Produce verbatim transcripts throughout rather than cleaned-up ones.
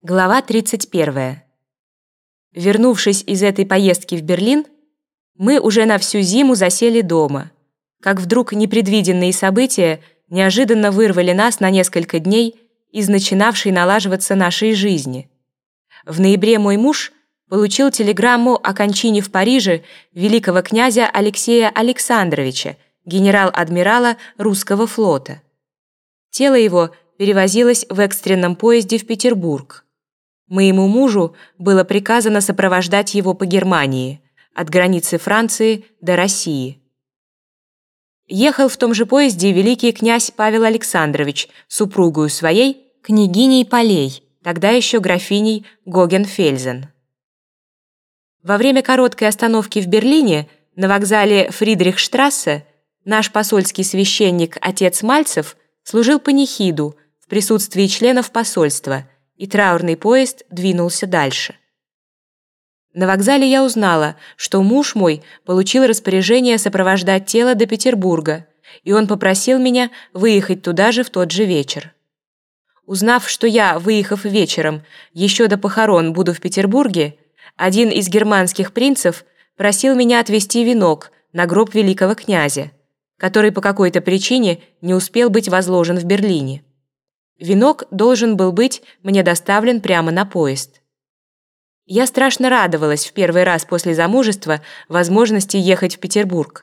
Глава тридцать первая. Вернувшись из этой поездки в Берлин, мы уже на всю зиму засели дома, как вдруг непредвиденные события неожиданно вырвали нас на несколько дней из начинавшей налаживаться нашей жизни. В ноябре мой муж получил телеграмму о кончине в Париже великого князя Алексея Александровича, генерал-адмирала русского флота. Тело его перевозилось в экстренном поезде в Петербург. Моему мужу было приказано сопровождать его по Германии, от границы Франции до России. Ехал в том же поезде великий князь Павел Александрович с супругою своей, княгиней Полей, тогда еще графиней Гогенфельзен. Во время короткой остановки в Берлине на вокзале Фридрихштрассе наш посольский священник отец Мальцев служил панихиду в присутствии членов посольства, и траурный поезд двинулся дальше. На вокзале я узнала, что муж мой получил распоряжение сопровождать тело до Петербурга, и он попросил меня выехать туда же в тот же вечер. Узнав, что я, выехав вечером, еще до похорон буду в Петербурге, один из германских принцев просил меня отвезти венок на гроб великого князя, который по какой-то причине не успел быть возложен в Берлине. Венок должен был быть мне доставлен прямо на поезд. Я страшно радовалась в первый раз после замужества возможности ехать в Петербург.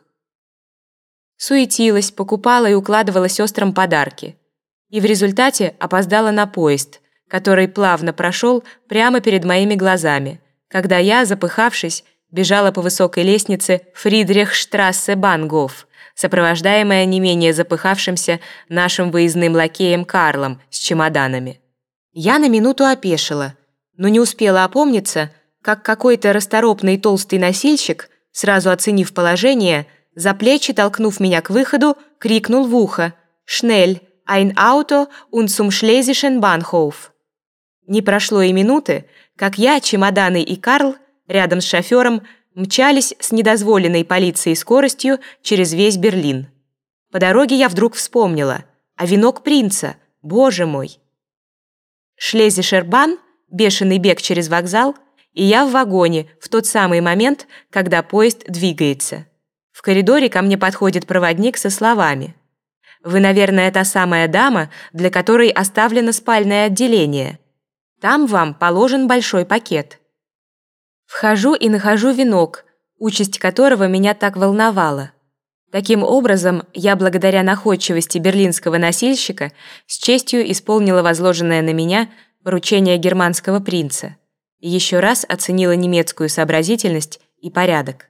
Суетилась, покупала и укладывала сестрам подарки. И в результате опоздала на поезд, который плавно прошел прямо перед моими глазами, когда я, запыхавшись, бежала по высокой лестнице Фридрихштрассе-Бангоф, сопровождаемая не менее запыхавшимся нашим выездным лакеем Карлом с чемоданами. Я на минуту опешила, но не успела опомниться, как какой-то расторопный толстый носильщик, сразу оценив положение, за плечи толкнув меня к выходу, крикнул в ухо «Schnell, ein Auto und zum Schlesischen Bahnhof». Не прошло и минуты, как я, чемоданы и Карл, рядом с шофером, мчались с недозволенной полицией скоростью через весь Берлин. По дороге я вдруг вспомнила, а венок принца, боже мой! Шлезишербан, бешеный бег через вокзал, и я в вагоне в тот самый момент, когда поезд двигается. В коридоре ко мне подходит проводник со словами: «Вы, наверное, та самая дама, для которой оставлено спальное отделение. Там вам положен большой пакет». Вхожу и нахожу венок, участь которого меня так волновала. Таким образом, я, благодаря находчивости берлинского носильщика, с честью исполнила возложенное на меня поручение германского принца и еще раз оценила немецкую сообразительность и порядок.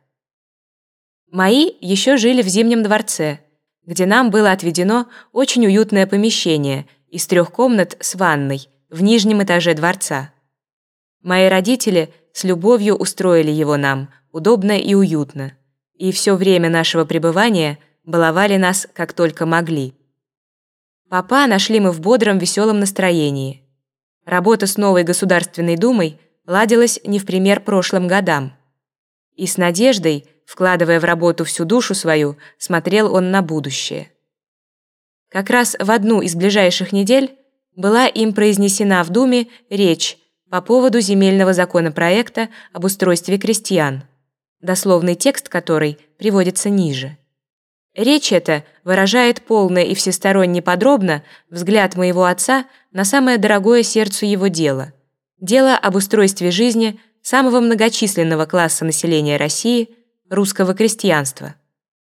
Мои еще жили в Зимнем дворце, где нам было отведено очень уютное помещение из трех комнат с ванной в нижнем этаже дворца. Мои родители с любовью устроили его нам, удобно и уютно, и все время нашего пребывания баловали нас как только могли. Папа нашли мы в бодром, веселом настроении. Работа с новой Государственной Думой ладилась не в пример прошлым годам. И с надеждой, вкладывая в работу всю душу свою, смотрел он на будущее. Как раз в одну из ближайших недель была им произнесена в Думе речь по поводу земельного законопроекта об устройстве крестьян, дословный текст которой приводится ниже. Речь эта выражает полно и всесторонне подробно взгляд моего отца на самое дорогое сердцу его дело – дело об устройстве жизни самого многочисленного класса населения России – русского крестьянства.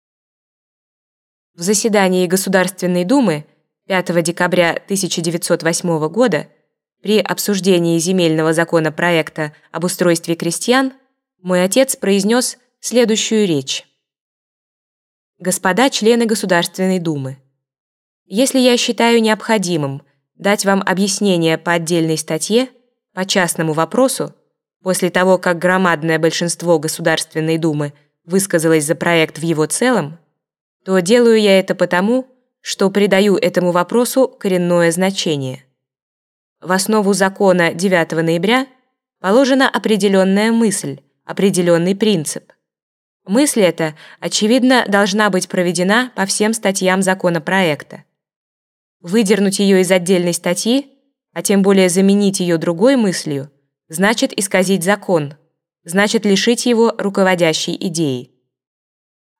В заседании Государственной Думы пятого декабря тысяча девятьсот восьмого года при обсуждении земельного законопроекта об устройстве крестьян мой отец произнес следующую речь. Господа члены Государственной Думы, если я считаю необходимым дать вам объяснение по отдельной статье, по частному вопросу, после того, как громадное большинство Государственной Думы высказалось за проект в его целом, то делаю я это потому, что придаю этому вопросу коренное значение. В основу закона девятого ноября положена определенная мысль, определенный принцип. Мысль эта, очевидно, должна быть проведена по всем статьям законопроекта. Выдернуть ее из отдельной статьи а тем более заменить ее другой мыслью, значит исказить закон, значит лишить его руководящей идеи.